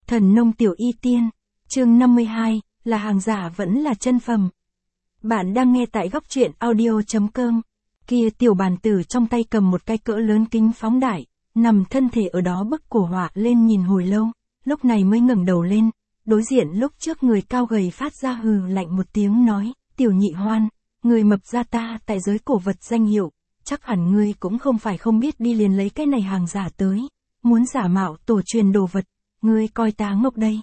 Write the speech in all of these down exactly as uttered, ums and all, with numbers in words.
Thần nông tiểu y tiên, chương năm mươi hai, là hàng giả vẫn là chân phẩm. Bạn đang nghe tại góc truyện audio.com. Kia tiểu bàn tử trong tay cầm một cái cỡ lớn kính phóng đại, nằm thân thể ở đó bức cổ họa lên nhìn hồi lâu, lúc này mới ngẩng đầu lên, đối diện lúc trước người cao gầy phát ra hừ lạnh một tiếng nói, tiểu nhị hoan, người mập ra ta tại giới cổ vật danh hiệu, chắc hẳn ngươi cũng không phải không biết đi liền lấy cái này hàng giả tới, muốn giả mạo tổ truyền đồ vật, ngươi coi ta ngốc đây.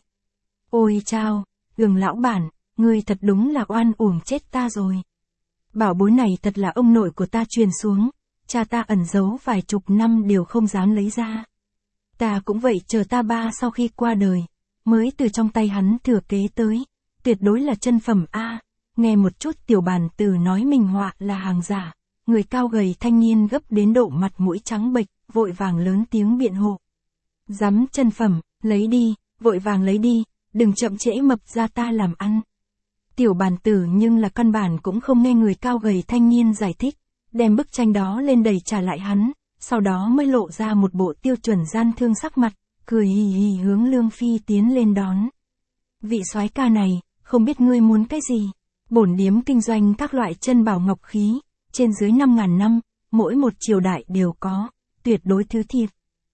Ôi chao, Gừng lão bản, ngươi thật đúng là oan uổng chết ta rồi. Bảo bối này thật là ông nội của ta truyền xuống, cha ta ẩn giấu vài chục năm đều không dám lấy ra. Ta cũng vậy, chờ ta ba sau khi qua đời, mới từ trong tay hắn thừa kế tới, tuyệt đối là chân phẩm a. Nghe một chút tiểu bàn tử nói mình họa là hàng giả, người cao gầy thanh niên gấp đến độ mặt mũi trắng bệch, vội vàng lớn tiếng biện hộ. Dám chân phẩm, lấy đi, vội vàng lấy đi, đừng chậm trễ mập ra ta làm ăn. Tiểu bàn tử nhưng là căn bản cũng không nghe người cao gầy thanh niên giải thích, đem bức tranh đó lên đầy trả lại hắn, sau đó mới lộ ra một bộ tiêu chuẩn gian thương sắc mặt, cười hì hì hướng Lương Phi tiến lên đón. Vị soái ca này, không biết ngươi muốn cái gì? Bổn điếm kinh doanh các loại chân bảo ngọc khí, trên dưới năm ngàn năm, mỗi một triều đại đều có, tuyệt đối thứ thiệt.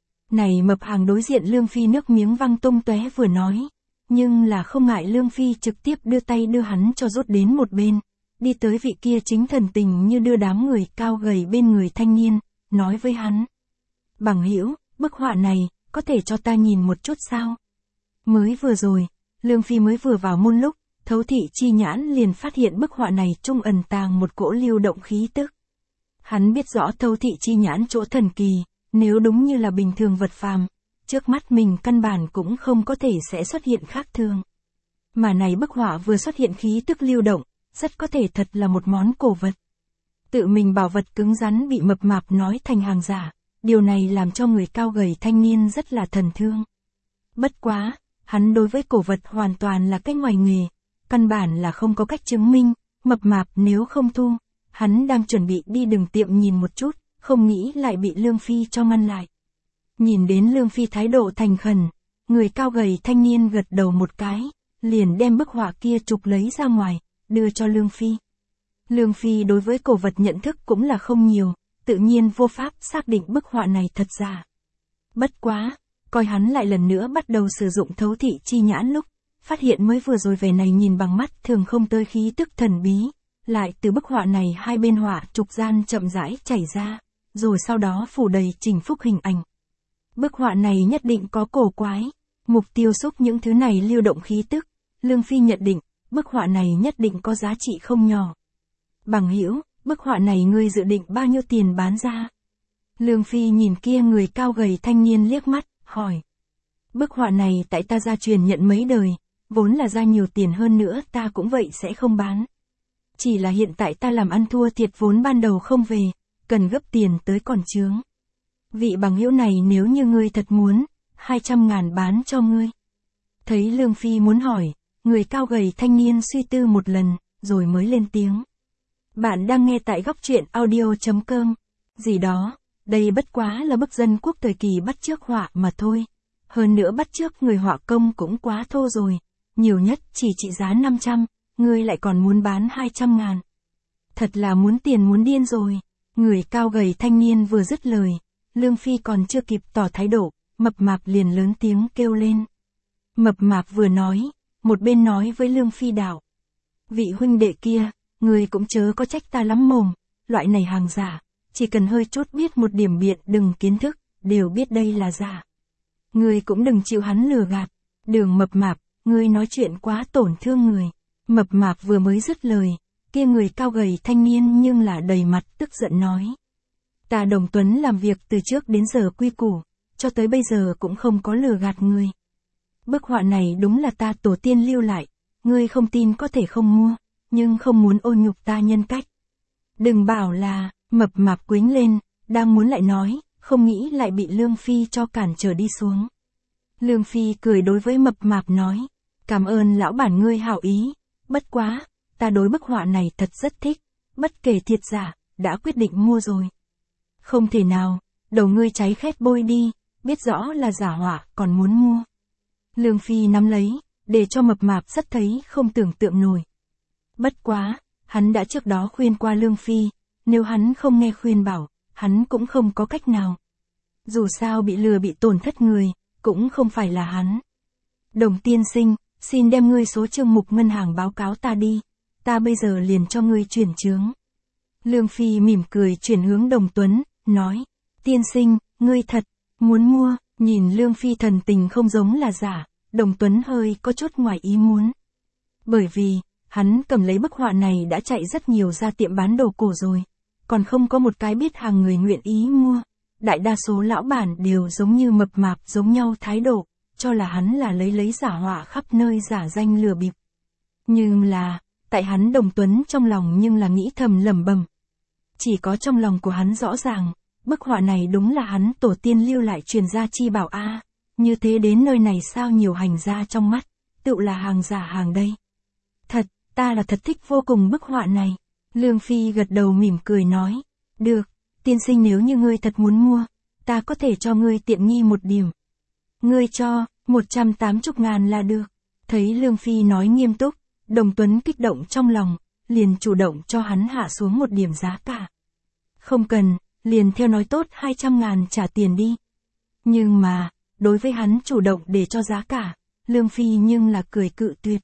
Này mập hàng đối diện Lương Phi nước miếng văng tung tóe vừa nói, nhưng là không ngại Lương Phi trực tiếp đưa tay đưa hắn cho rút đến một bên, đi tới vị kia chính thần tình như đưa đám người cao gầy bên người thanh niên, nói với hắn. Bằng hữu, bức họa này, có thể cho ta nhìn một chút sao? Mới vừa rồi, Lương Phi mới vừa vào môn lúc, Thấu Thị Chi Nhãn liền phát hiện bức họa này trung ẩn tàng một cỗ lưu động khí tức. Hắn biết rõ Thấu Thị Chi Nhãn chỗ thần kỳ, nếu đúng như là bình thường vật phàm, trước mắt mình căn bản cũng không có thể sẽ xuất hiện khác thường. Mà này bức họa vừa xuất hiện khí tức lưu động, rất có thể thật là một món cổ vật. Tự mình bảo vật cứng rắn bị mập mạp nói thành hàng giả, điều này làm cho người cao gầy thanh niên rất là thần thương. Bất quá, hắn đối với cổ vật hoàn toàn là cái ngoài nghề, căn bản là không có cách chứng minh, mập mạp nếu không thu, hắn đang chuẩn bị đi đường tiệm nhìn một chút, không nghĩ lại bị Lương Phi cho ngăn lại. Nhìn đến Lương Phi thái độ thành khẩn, người cao gầy thanh niên gật đầu một cái, liền đem bức họa kia chụp lấy ra ngoài, đưa cho Lương Phi. Lương Phi đối với cổ vật nhận thức cũng là không nhiều, tự nhiên vô pháp xác định bức họa này thật giả. Bất quá, coi hắn lại lần nữa bắt đầu sử dụng Thấu Thị Chi Nhãn lúc, phát hiện mới vừa rồi về này nhìn bằng mắt thường không tới khí tức thần bí, lại từ bức họa này hai bên họa trục gian chậm rãi chảy ra, rồi sau đó phủ đầy chỉnh phúc hình ảnh. Bức họa này nhất định có cổ quái, mục tiêu xúc những thứ này lưu động khí tức, Lương Phi nhận định, bức họa này nhất định có giá trị không nhỏ. Bằng hữu, bức họa này ngươi dự định bao nhiêu tiền bán ra? Lương Phi nhìn kia người cao gầy thanh niên liếc mắt, hỏi. Bức họa này tại ta gia truyền nhận mấy đời, vốn là ra nhiều tiền hơn nữa ta cũng vậy sẽ không bán. Chỉ là hiện tại ta làm ăn thua thiệt vốn ban đầu không về, cần gấp tiền tới còn chướng. Vị bằng hữu này nếu như ngươi thật muốn, hai trăm ngàn bán cho ngươi. Thấy Lương Phi muốn hỏi, người cao gầy thanh niên suy tư một lần, rồi mới lên tiếng. Bạn đang nghe tại góc truyện audio.com. Gì đó, đây bất quá là bức dân quốc thời kỳ bắt chước họa mà thôi. Hơn nữa bắt chước người họa công cũng quá thô rồi, nhiều nhất chỉ trị giá năm trăm, ngươi lại còn muốn bán hai trăm ngàn. Thật là muốn tiền muốn điên rồi. Người cao gầy thanh niên vừa dứt lời, Lương Phi còn chưa kịp tỏ thái độ, mập mạp liền lớn tiếng kêu lên. Mập mạp vừa nói, một bên nói với Lương Phi đạo. Vị huynh đệ kia, người cũng chớ có trách ta lắm mồm, loại này hàng giả, chỉ cần hơi chút biết một điểm biện đừng kiến thức, đều biết đây là giả. Người cũng đừng chịu hắn lừa gạt, Đường mập mạp, ngươi nói chuyện quá tổn thương người. Mập mạp vừa mới dứt lời, kia người cao gầy thanh niên nhưng là đầy mặt tức giận nói. Ta Đồng Tuấn làm việc từ trước đến giờ quy củ, cho tới bây giờ cũng không có lừa gạt ngươi. Bức họa này đúng là ta tổ tiên lưu lại, ngươi không tin có thể không mua, nhưng không muốn ô nhục ta nhân cách. Đừng bảo là, mập mạp quính lên, đang muốn lại nói, không nghĩ lại bị Lương Phi cho cản trở đi xuống. Lương Phi cười đối với mập mạp nói, cảm ơn lão bản ngươi hảo ý, bất quá, ta đối bức họa này thật rất thích, bất kể thiệt giả, đã quyết định mua rồi. Không thể nào, đầu ngươi cháy khét bôi đi, biết rõ là giả họa còn muốn mua. Lương Phi nắm lấy, để cho mập mạp rất thấy không tưởng tượng nổi. Bất quá, hắn đã trước đó khuyên qua Lương Phi, nếu hắn không nghe khuyên bảo, hắn cũng không có cách nào. Dù sao bị lừa bị tổn thất người, cũng không phải là hắn. Đồng tiên sinh, xin đem ngươi số chương mục ngân hàng báo cáo ta đi, ta bây giờ liền cho ngươi chuyển chướng. Lương Phi mỉm cười chuyển hướng Đồng Tuấn, nói, tiên sinh, ngươi thật, muốn mua, nhìn Lương Phi thần tình không giống là giả, Đồng Tuấn hơi có chút ngoài ý muốn. Bởi vì, hắn cầm lấy bức họa này đã chạy rất nhiều ra tiệm bán đồ cổ rồi, còn không có một cái biết hàng người nguyện ý mua. Đại đa số lão bản đều giống như mập mạp giống nhau thái độ, cho là hắn là lấy lấy giả họa khắp nơi giả danh lừa bịp. Nhưng là, tại hắn Đồng Tuấn trong lòng nhưng là nghĩ thầm lẩm bẩm. Chỉ có trong lòng của hắn rõ ràng, bức họa này đúng là hắn tổ tiên lưu lại truyền gia chi bảo a, như thế đến nơi này sao nhiều hành gia trong mắt, tự là hàng giả hàng đây. Thật, ta là thật thích vô cùng bức họa này. Lương Phi gật đầu mỉm cười nói, được, tiên sinh nếu như ngươi thật muốn mua, ta có thể cho ngươi tiện nghi một điểm. Ngươi cho, một trăm tám mươi ngàn là được. Thấy Lương Phi nói nghiêm túc, Đồng Tuấn kích động trong lòng, liền chủ động cho hắn hạ xuống một điểm giá cả. Không cần, liền theo nói tốt hai trăm ngàn trả tiền đi. Nhưng mà, đối với hắn chủ động để cho giá cả, Lương Phi nhưng là cười cự tuyệt.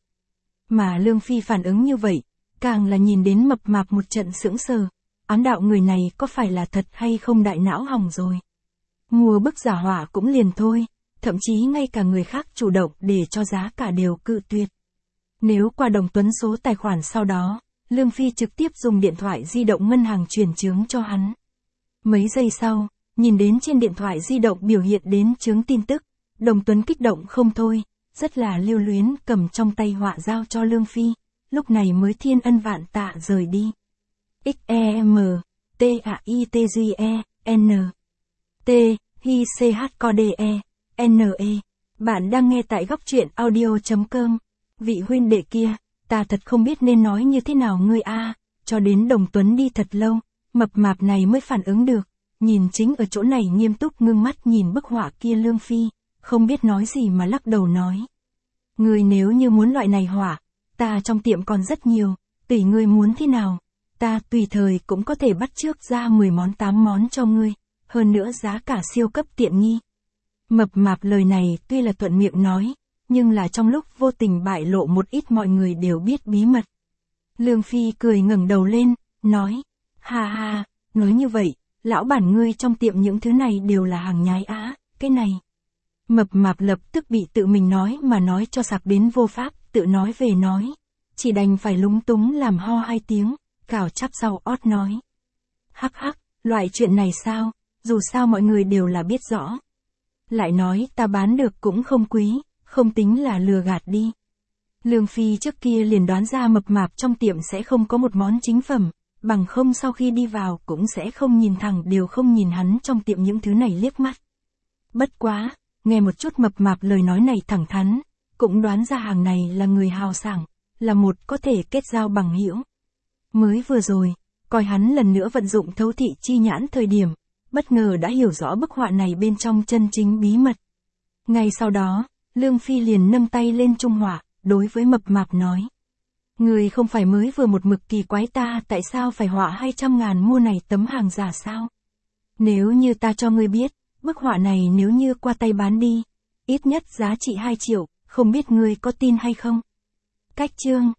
Mà Lương Phi phản ứng như vậy, càng là nhìn đến mập mạp một trận sững sờ, ám đạo người này có phải là thật hay không đại não hỏng rồi. Mua bức giả họa cũng liền thôi, thậm chí ngay cả người khác chủ động để cho giá cả đều cự tuyệt. Nếu qua Đồng Tuấn số tài khoản sau đó, Lương Phi trực tiếp dùng điện thoại di động ngân hàng chuyển chướng cho hắn. Mấy giây sau, nhìn đến trên điện thoại di động biểu hiện đến chướng tin tức, Đồng Tuấn kích động không thôi, rất là lưu luyến cầm trong tay họa giao cho Lương Phi, lúc này mới thiên ân vạn tạ rời đi. X E M T A I T G E N T Hi C H C O D E N E. Bạn đang nghe tại góc truyện audio chấm com. Vị huynh đệ kia, ta thật không biết nên nói như thế nào ngươi a. Cho đến Đồng Tuấn đi thật lâu, mập mạp này mới phản ứng được, nhìn chính ở chỗ này nghiêm túc ngưng mắt nhìn bức họa kia Lương Phi, không biết nói gì mà lắc đầu nói. Ngươi nếu như muốn loại này họa, ta trong tiệm còn rất nhiều, tùy ngươi muốn thế nào, ta tùy thời cũng có thể bắt trước ra mười món tám món cho ngươi, hơn nữa giá cả siêu cấp tiện nghi. Mập mạp lời này tuy là thuận miệng nói, nhưng là trong lúc vô tình bại lộ một ít mọi người đều biết bí mật. Lương Phi cười ngẩng đầu lên, nói, ha ha, nói như vậy, lão bản ngươi trong tiệm những thứ này đều là hàng nhái á, cái này. Mập mạp lập tức bị tự mình nói mà nói cho sặc đến vô pháp, tự nói về nói, chỉ đành phải lúng túng làm ho hai tiếng, cào chắp sau ót nói. Hắc hắc, loại chuyện này sao, dù sao mọi người đều là biết rõ. Lại nói ta bán được cũng không quý, không tính là lừa gạt đi. Lương Phi trước kia liền đoán ra mập mạp trong tiệm sẽ không có một món chính phẩm, bằng không sau khi đi vào cũng sẽ không nhìn thẳng đều không nhìn hắn trong tiệm những thứ này liếc mắt. Bất quá, nghe một chút mập mạp lời nói này thẳng thắn, cũng đoán ra hàng này là người hào sảng, là một có thể kết giao bằng hữu. Mới vừa rồi, coi hắn lần nữa vận dụng thấu thị chi nhãn thời điểm, bất ngờ đã hiểu rõ bức họa này bên trong chân chính bí mật. Ngay sau đó, Lương Phi liền nâng tay lên trung họa, đối với mập mạp nói. Người không phải mới vừa một mực kỳ quái ta tại sao phải họa hai trăm ngàn mua này tấm hàng giả sao? Nếu như ta cho ngươi biết, bức họa này nếu như qua tay bán đi, ít nhất giá trị hai triệu, không biết ngươi có tin hay không? Cách chương